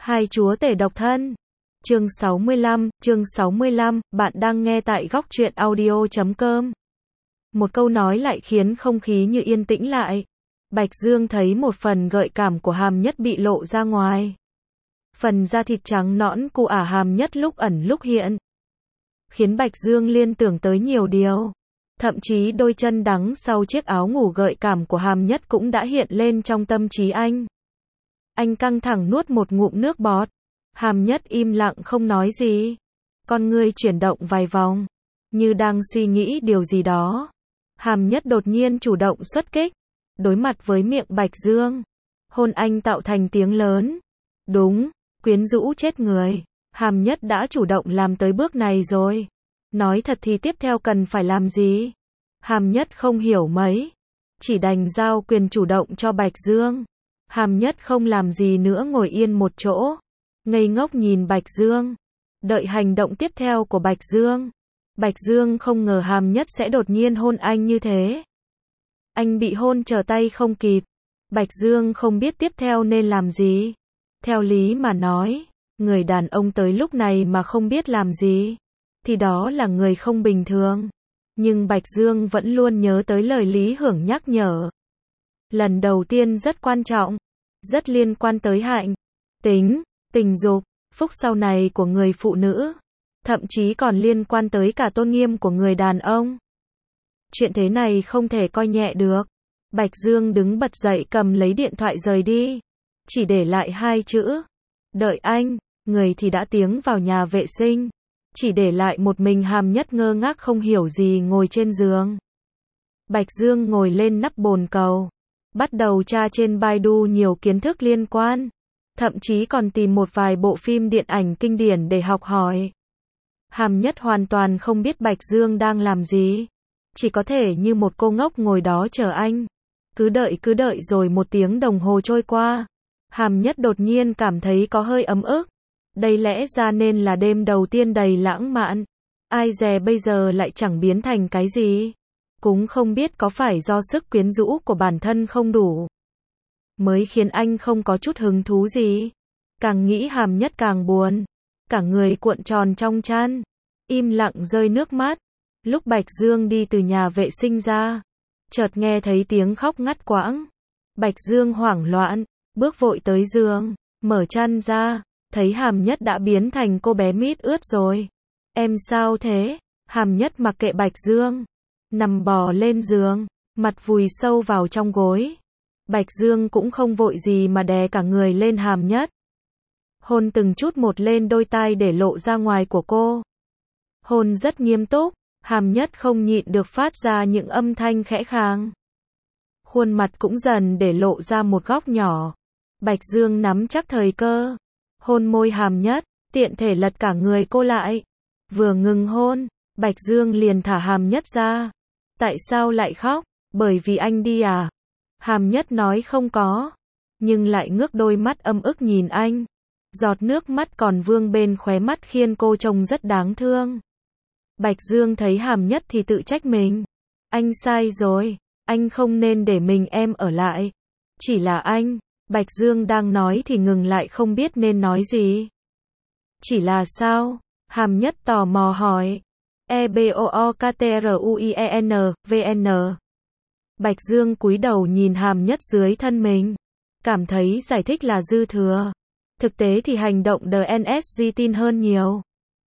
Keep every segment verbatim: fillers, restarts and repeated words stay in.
Hai chúa tể độc thân. Chương sáu mươi lăm, chương sáu mươi lăm, bạn đang nghe tại góc truyện audio chấm com. Một câu nói lại khiến không khí như yên tĩnh lại. Bạch Dương thấy một phần gợi cảm của Hàm Nhất bị lộ ra ngoài. Phần da thịt trắng nõn của ả Hàm Nhất lúc ẩn lúc hiện. Khiến Bạch Dương liên tưởng tới nhiều điều. Thậm chí đôi chân đắng sau chiếc áo ngủ gợi cảm của Hàm Nhất cũng đã hiện lên trong tâm trí anh. Anh căng thẳng nuốt một ngụm nước bọt. Hàm Nhất im lặng không nói gì. Con ngươi chuyển động vài vòng, như đang suy nghĩ điều gì đó. Hàm Nhất đột nhiên chủ động xuất kích, đối mặt với miệng Bạch Dương. Hôn anh tạo thành tiếng lớn. Đúng, quyến rũ chết người. Hàm Nhất đã chủ động làm tới bước này rồi. Nói thật thì tiếp theo cần phải làm gì? Hàm Nhất không hiểu mấy. Chỉ đành giao quyền chủ động cho Bạch Dương. Hàm Nhất không làm gì nữa, ngồi yên một chỗ, ngây ngốc nhìn Bạch Dương, đợi hành động tiếp theo của Bạch Dương. Bạch Dương không ngờ Hàm Nhất sẽ đột nhiên hôn anh như thế. Anh bị hôn trở tay không kịp. Bạch Dương không biết tiếp theo nên làm gì. Theo lý mà nói, người đàn ông tới lúc này mà không biết làm gì, thì đó là người không bình thường. Nhưng Bạch Dương vẫn luôn nhớ tới lời Lý Hưởng nhắc nhở. Lần đầu tiên rất quan trọng, rất liên quan tới hạnh, tính, tình dục, phúc sau này của người phụ nữ, thậm chí còn liên quan tới cả tôn nghiêm của người đàn ông. Chuyện thế này không thể coi nhẹ được. Bạch Dương đứng bật dậy, cầm lấy điện thoại rời đi, chỉ để lại hai chữ: đợi anh. Người thì đã tiến vào nhà vệ sinh, chỉ để lại một mình Hàm Nhất ngơ ngác không hiểu gì ngồi trên giường. Bạch Dương ngồi lên nắp bồn cầu, bắt đầu tra trên Baidu nhiều kiến thức liên quan, thậm chí còn tìm một vài bộ phim điện ảnh kinh điển để học hỏi. Hàm Nhất hoàn toàn không biết Bạch Dương đang làm gì, chỉ có thể như một cô ngốc ngồi đó chờ anh. Cứ đợi cứ đợi rồi một tiếng đồng hồ trôi qua. Hàm Nhất đột nhiên cảm thấy có hơi ấm ức. Đây lẽ ra nên là đêm đầu tiên đầy lãng mạn. Ai dè bây giờ lại chẳng biến thành cái gì. Cũng không biết có phải do sức quyến rũ của bản thân không đủ, mới khiến anh không có chút hứng thú gì. Càng nghĩ Hàm Nhất càng buồn, cả người cuộn tròn trong chăn, im lặng rơi nước mắt. Lúc Bạch Dương đi từ nhà vệ sinh ra, chợt nghe thấy tiếng khóc ngắt quãng. Bạch Dương hoảng loạn, bước vội tới giường, mở chăn ra, thấy Hàm Nhất đã biến thành cô bé mít ướt rồi. Em sao thế? Hàm Nhất mặc kệ Bạch Dương, nằm bò lên giường, mặt vùi sâu vào trong gối. Bạch Dương cũng không vội gì mà đè cả người lên Hàm Nhất, hôn từng chút một lên đôi tai để lộ ra ngoài của cô. Hôn rất nghiêm túc, Hàm Nhất không nhịn được phát ra những âm thanh khẽ khàng. Khuôn mặt cũng dần để lộ ra một góc nhỏ. Bạch Dương nắm chắc thời cơ, hôn môi Hàm Nhất, tiện thể lật cả người cô lại. Vừa ngừng hôn, Bạch Dương liền thả Hàm Nhất ra. Tại sao lại khóc? Bởi vì anh đi à? Hàm Nhất nói không có, nhưng lại ngước đôi mắt âm ức nhìn anh. Giọt nước mắt còn vương bên khóe mắt khiến cô trông rất đáng thương. Bạch Dương thấy Hàm Nhất thì tự trách mình. Anh sai rồi, anh không nên để mình em ở lại. Chỉ là anh. Bạch Dương đang nói thì ngừng lại không biết nên nói gì. Chỉ là sao? Hàm Nhất tò mò hỏi. E B O O K T R U I E N, V N. Bạch Dương cúi đầu nhìn Hàm Nhất dưới thân mình, cảm thấy giải thích là dư thừa. Thực tế thì hành động D N S G tin hơn nhiều.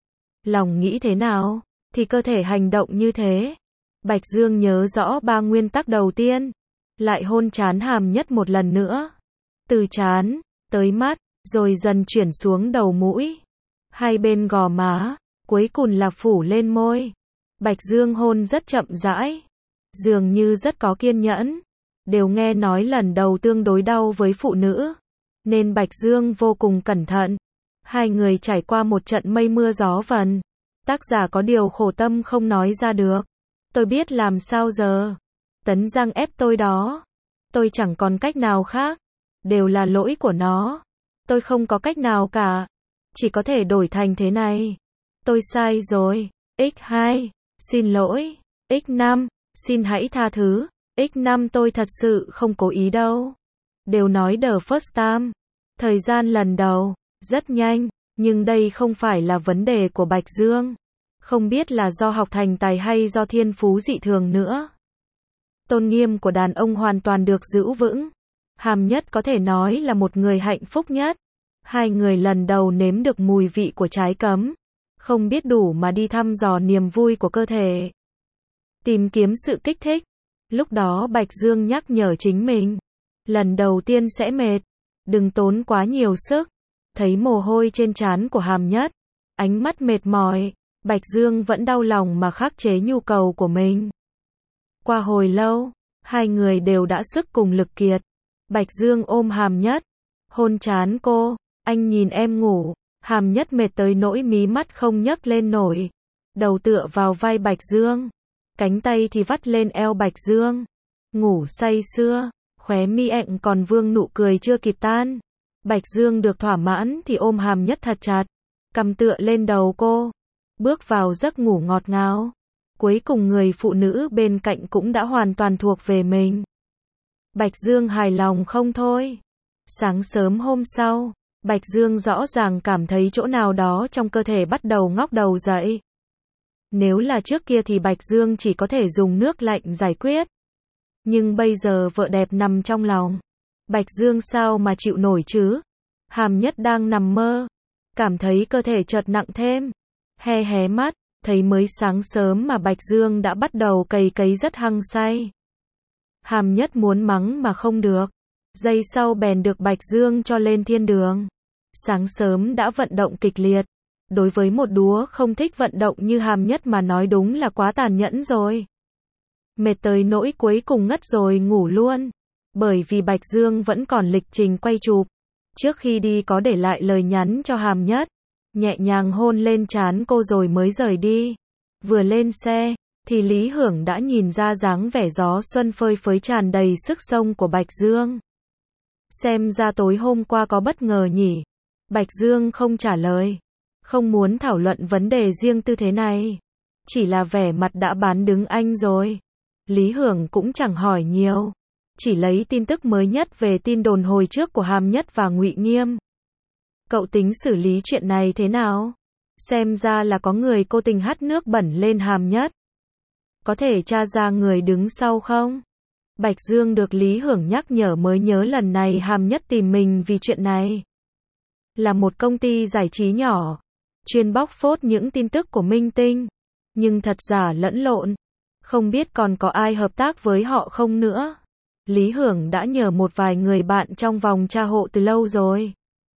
Lòng nghĩ thế nào, thì cơ thể hành động như thế. Bạch Dương nhớ rõ ba nguyên tắc đầu tiên, lại hôn trán Hàm Nhất một lần nữa. Từ trán, tới mắt, rồi dần chuyển xuống đầu mũi, hai bên gò má, cuối cùng là phủ lên môi. Bạch Dương hôn rất chậm rãi, dường như rất có kiên nhẫn. Đều nghe nói lần đầu tương đối đau với phụ nữ, nên Bạch Dương vô cùng cẩn thận. Hai người trải qua một trận mây mưa gió vần. Tác giả có điều khổ tâm không nói ra được. Tôi biết làm sao giờ. Tấn Giang ép tôi đó. Tôi chẳng còn cách nào khác. Đều là lỗi của nó. Tôi không có cách nào cả. Chỉ có thể đổi thành thế này. Tôi sai rồi. x hai, xin lỗi. x năm, xin hãy tha thứ. x năm tôi thật sự không cố ý đâu. Đều nói the first time. Thời gian lần đầu. Rất nhanh, nhưng đây không phải là vấn đề của Bạch Dương. Không biết là do học thành tài hay do thiên phú dị thường nữa. Tôn nghiêm của đàn ông hoàn toàn được giữ vững. Hàm Nhất có thể nói là một người hạnh phúc nhất. Hai người lần đầu nếm được mùi vị của trái cấm. Không biết đủ mà đi thăm dò niềm vui của cơ thể. Tìm kiếm sự kích thích. Lúc đó Bạch Dương nhắc nhở chính mình. Lần đầu tiên sẽ mệt. Đừng tốn quá nhiều sức. Thấy mồ hôi trên trán của Hàm Nhất. Ánh mắt mệt mỏi. Bạch Dương vẫn đau lòng mà khắc chế nhu cầu của mình. Qua hồi lâu, hai người đều đã sức cùng lực kiệt. Bạch Dương ôm Hàm Nhất. Hôn trán cô. Anh nhìn em ngủ. Hàm Nhất mệt tới nỗi mí mắt không nhấc lên nổi. Đầu tựa vào vai Bạch Dương. Cánh tay thì vắt lên eo Bạch Dương. Ngủ say sưa. Khóe mi ẹn còn vương nụ cười chưa kịp tan. Bạch Dương được thỏa mãn thì ôm Hàm Nhất thật chặt. Cầm tựa lên đầu cô. Bước vào giấc ngủ ngọt ngào. Cuối cùng người phụ nữ bên cạnh cũng đã hoàn toàn thuộc về mình. Bạch Dương hài lòng không thôi. Sáng sớm hôm sau, Bạch Dương rõ ràng cảm thấy chỗ nào đó trong cơ thể bắt đầu ngóc đầu dậy. Nếu là trước kia thì Bạch Dương chỉ có thể dùng nước lạnh giải quyết. Nhưng bây giờ vợ đẹp nằm trong lòng. Bạch Dương sao mà chịu nổi chứ? Hàm Nhất đang nằm mơ. Cảm thấy cơ thể chợt nặng thêm. Hé hé mắt, thấy mới sáng sớm mà Bạch Dương đã bắt đầu cày cấy rất hăng say. Hàm Nhất muốn mắng mà không được. Giây sau bèn được Bạch Dương cho lên thiên đường. Sáng sớm đã vận động kịch liệt. Đối với một đúa không thích vận động như Hàm Nhất mà nói đúng là quá tàn nhẫn rồi. Mệt tới nỗi cuối cùng ngất rồi ngủ luôn. Bởi vì Bạch Dương vẫn còn lịch trình quay chụp. Trước khi đi có để lại lời nhắn cho Hàm Nhất. Nhẹ nhàng hôn lên trán cô rồi mới rời đi. Vừa lên xe, thì Lý Hưởng đã nhìn ra dáng vẻ gió xuân phơi phới tràn đầy sức sống của Bạch Dương. Xem ra tối hôm qua có bất ngờ nhỉ. Bạch Dương không trả lời. Không muốn thảo luận vấn đề riêng tư thế này. Chỉ là vẻ mặt đã bán đứng anh rồi. Lý Hưởng cũng chẳng hỏi nhiều. Chỉ lấy tin tức mới nhất về tin đồn hồi trước của Hàm Nhất và Ngụy Nghiêm. Cậu tính xử lý chuyện này thế nào? Xem ra là có người cố tình hắt nước bẩn lên Hàm Nhất. Có thể tra ra người đứng sau không? Bạch Dương được Lý Hưởng nhắc nhở mới nhớ lần này Hàm Nhất tìm mình vì chuyện này. Là một công ty giải trí nhỏ. Chuyên bóc phốt những tin tức của minh tinh. Nhưng thật giả lẫn lộn. Không biết còn có ai hợp tác với họ không nữa. Lý Hưởng đã nhờ một vài người bạn trong vòng tra hộ từ lâu rồi.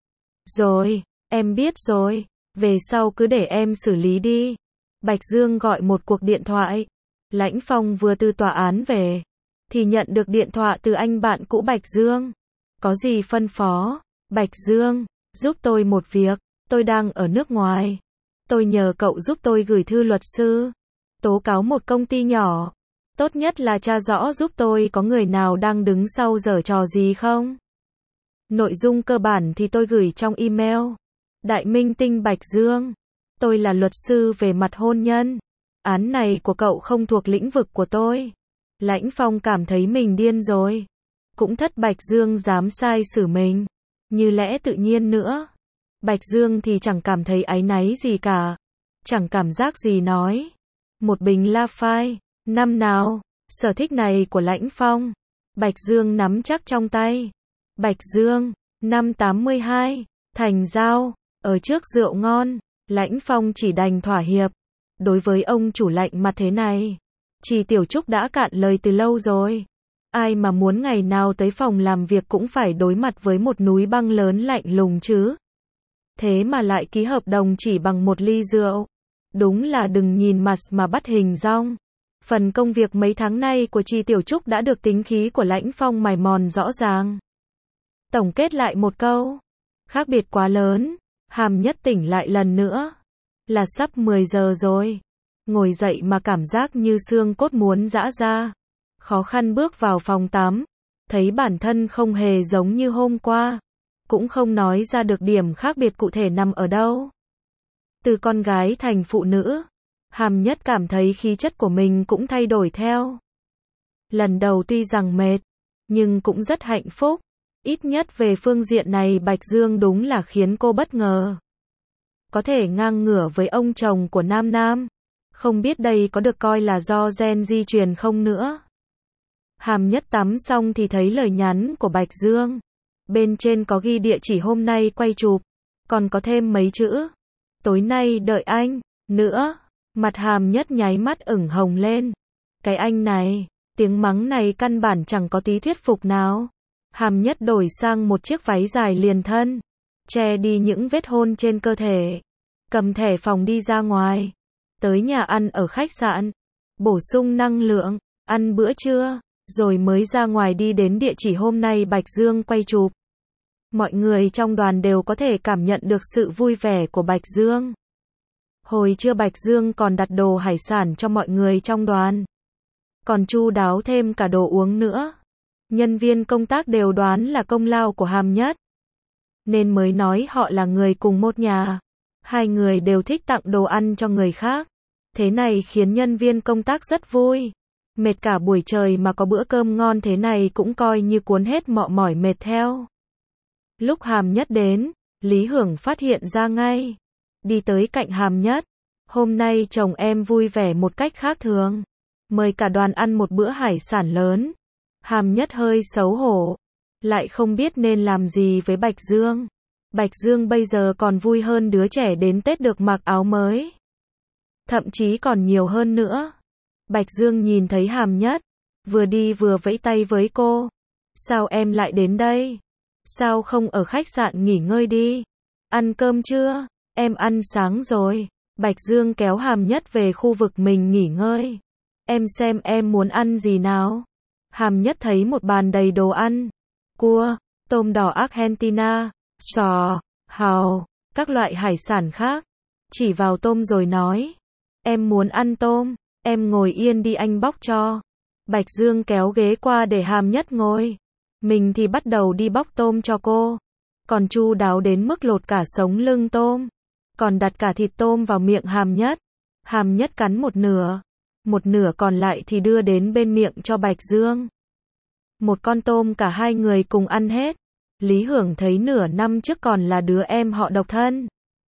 Rồi, em biết rồi. Về sau cứ để em xử lý đi. Bạch Dương gọi một cuộc điện thoại. Lãnh Phong vừa từ tòa án về. Thì nhận được điện thoại từ anh bạn cũ Bạch Dương. Có gì phân phó? Bạch Dương, giúp tôi một việc. Tôi đang ở nước ngoài. Tôi nhờ cậu giúp tôi gửi thư luật sư. Tố cáo một công ty nhỏ. Tốt nhất là tra rõ giúp tôi có người nào đang đứng sau giở trò gì không? Nội dung cơ bản thì tôi gửi trong email. Đại minh tinh Bạch Dương. Tôi là luật sư về mặt hôn nhân. Án này của cậu không thuộc lĩnh vực của tôi. Lãnh Phong cảm thấy mình điên rồi. Cũng thất Bạch Dương dám sai xử mình. Như lẽ tự nhiên nữa. Bạch Dương thì chẳng cảm thấy áy náy gì cả. Chẳng cảm giác gì nói. Một bình La Phai. Năm nào. Sở thích này của Lãnh Phong. Bạch Dương nắm chắc trong tay. Bạch Dương. Năm tám mươi hai. Thành Giao. Ở trước rượu ngon. Lãnh Phong chỉ đành thỏa hiệp. Đối với ông chủ lạnh mặt thế này. Chị Tiểu Trúc đã cạn lời từ lâu rồi. Ai mà muốn ngày nào tới phòng làm việc cũng phải đối mặt với một núi băng lớn lạnh lùng chứ. Thế mà lại ký hợp đồng chỉ bằng một ly rượu. Đúng là đừng nhìn mặt mà bắt hình dong. Phần công việc mấy tháng nay của chị Tiểu Trúc đã được tính khí của Lãnh Phong mài mòn rõ ràng. Tổng kết lại một câu. Khác biệt quá lớn. Hàm Nhất tỉnh lại lần nữa. Là sắp mười giờ rồi. Ngồi dậy mà cảm giác như xương cốt muốn giã ra. Khó khăn bước vào phòng tắm. Thấy bản thân không hề giống như hôm qua. Cũng không nói ra được điểm khác biệt cụ thể nằm ở đâu. Từ con gái thành phụ nữ. Hàm Nhất cảm thấy khí chất của mình cũng thay đổi theo. Lần đầu tuy rằng mệt. Nhưng cũng rất hạnh phúc. Ít nhất về phương diện này Bạch Dương đúng là khiến cô bất ngờ. Có thể ngang ngửa với ông chồng của Nam Nam. Không biết đây có được coi là do gen di truyền không nữa. Hàm Nhất tắm xong thì thấy lời nhắn của Bạch Dương. Bên trên có ghi địa chỉ hôm nay quay chụp. Còn có thêm mấy chữ. Tối nay đợi anh. Nữa. Mặt Hàm Nhất nháy mắt ửng hồng lên. Cái anh này. Tiếng mắng này căn bản chẳng có tí thuyết phục nào. Hàm Nhất đổi sang một chiếc váy dài liền thân. Che đi những vết hôn trên cơ thể. Cầm thẻ phòng đi ra ngoài. Tới nhà ăn ở khách sạn. Bổ sung năng lượng. Ăn bữa trưa. Rồi mới ra ngoài đi đến địa chỉ hôm nay Bạch Dương quay chụp. Mọi người trong đoàn đều có thể cảm nhận được sự vui vẻ của Bạch Dương. Hồi trưa Bạch Dương còn đặt đồ hải sản cho mọi người trong đoàn. Còn chu đáo thêm cả đồ uống nữa. Nhân viên công tác đều đoán là công lao của Hàm Nhất. Nên mới nói họ là người cùng một nhà. Hai người đều thích tặng đồ ăn cho người khác. Thế này khiến nhân viên công tác rất vui. Mệt cả buổi trời mà có bữa cơm ngon thế này cũng coi như cuốn hết mọ mỏi mệt theo. Lúc Hàm Nhất đến, Lý Hưởng phát hiện ra ngay. Đi tới cạnh Hàm Nhất. Hôm nay chồng em vui vẻ một cách khác thường. Mời cả đoàn ăn một bữa hải sản lớn. Hàm Nhất hơi xấu hổ. Lại không biết nên làm gì với Bạch Dương. Bạch Dương bây giờ còn vui hơn đứa trẻ đến Tết được mặc áo mới. Thậm chí còn nhiều hơn nữa. Bạch Dương nhìn thấy Hàm Nhất. Vừa đi vừa vẫy tay với cô. Sao em lại đến đây? Sao không ở khách sạn nghỉ ngơi đi? Ăn cơm chưa? Em ăn sáng rồi. Bạch Dương kéo Hàm Nhất về khu vực mình nghỉ ngơi. Em xem em muốn ăn gì nào? Hàm Nhất thấy một bàn đầy đồ ăn. Cua, tôm đỏ Argentina, sò, hàu, các loại hải sản khác. Chỉ vào tôm rồi nói. Em muốn ăn tôm, em ngồi yên đi anh bóc cho. Bạch Dương kéo ghế qua để Hàm Nhất ngồi. Mình thì bắt đầu đi bóc tôm cho cô. Còn chu đáo đến mức lột cả sống lưng tôm. Còn đặt cả thịt tôm vào miệng Hàm Nhất. Hàm Nhất cắn một nửa. Một nửa còn lại thì đưa đến bên miệng cho Bạch Dương. Một con tôm cả hai người cùng ăn hết. Lý Hưởng thấy nửa năm trước còn là đứa em họ độc thân.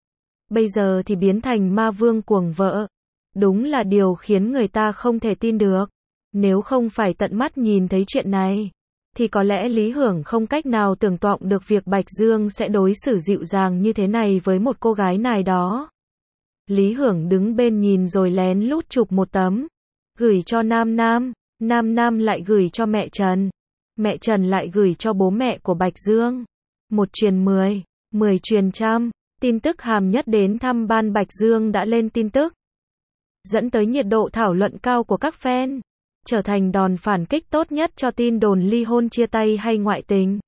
Bây giờ thì biến thành ma vương cuồng vợ. Đúng là điều khiến người ta không thể tin được. Nếu không phải tận mắt nhìn thấy chuyện này, thì có lẽ Lý Hưởng không cách nào tưởng tượng được việc Bạch Dương sẽ đối xử dịu dàng như thế này với một cô gái nào đó. Lý Hưởng đứng bên nhìn rồi lén lút chụp một tấm. Gửi cho Nam Nam. Nam Nam lại gửi cho mẹ Trần. Mẹ Trần lại gửi cho bố mẹ của Bạch Dương. Một truyền mười, mười truyền trăm. Tin tức Hàm Nhất đến thăm ban Bạch Dương đã lên tin tức. Dẫn tới nhiệt độ thảo luận cao của các fan. Trở thành đòn phản kích tốt nhất cho tin đồn ly hôn chia tay hay ngoại tình.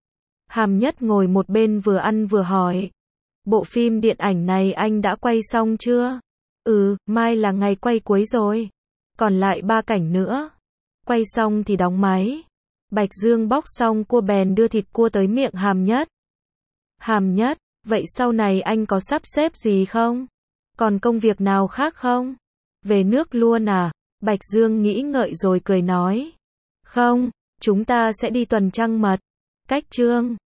Hàm Nhất ngồi một bên vừa ăn vừa hỏi. Bộ phim điện ảnh này anh đã quay xong chưa? Ừ, mai là ngày quay cuối rồi. Còn lại ba cảnh nữa. Quay xong thì đóng máy. Bạch Dương bóc xong cua bèn đưa thịt cua tới miệng Hàm Nhất. Hàm Nhất, vậy sau này anh có sắp xếp gì không? Còn công việc nào khác không? Về nước luôn à? Bạch Dương nghĩ ngợi rồi cười nói. Không, chúng ta sẽ đi tuần trăng mật. Cách Trương.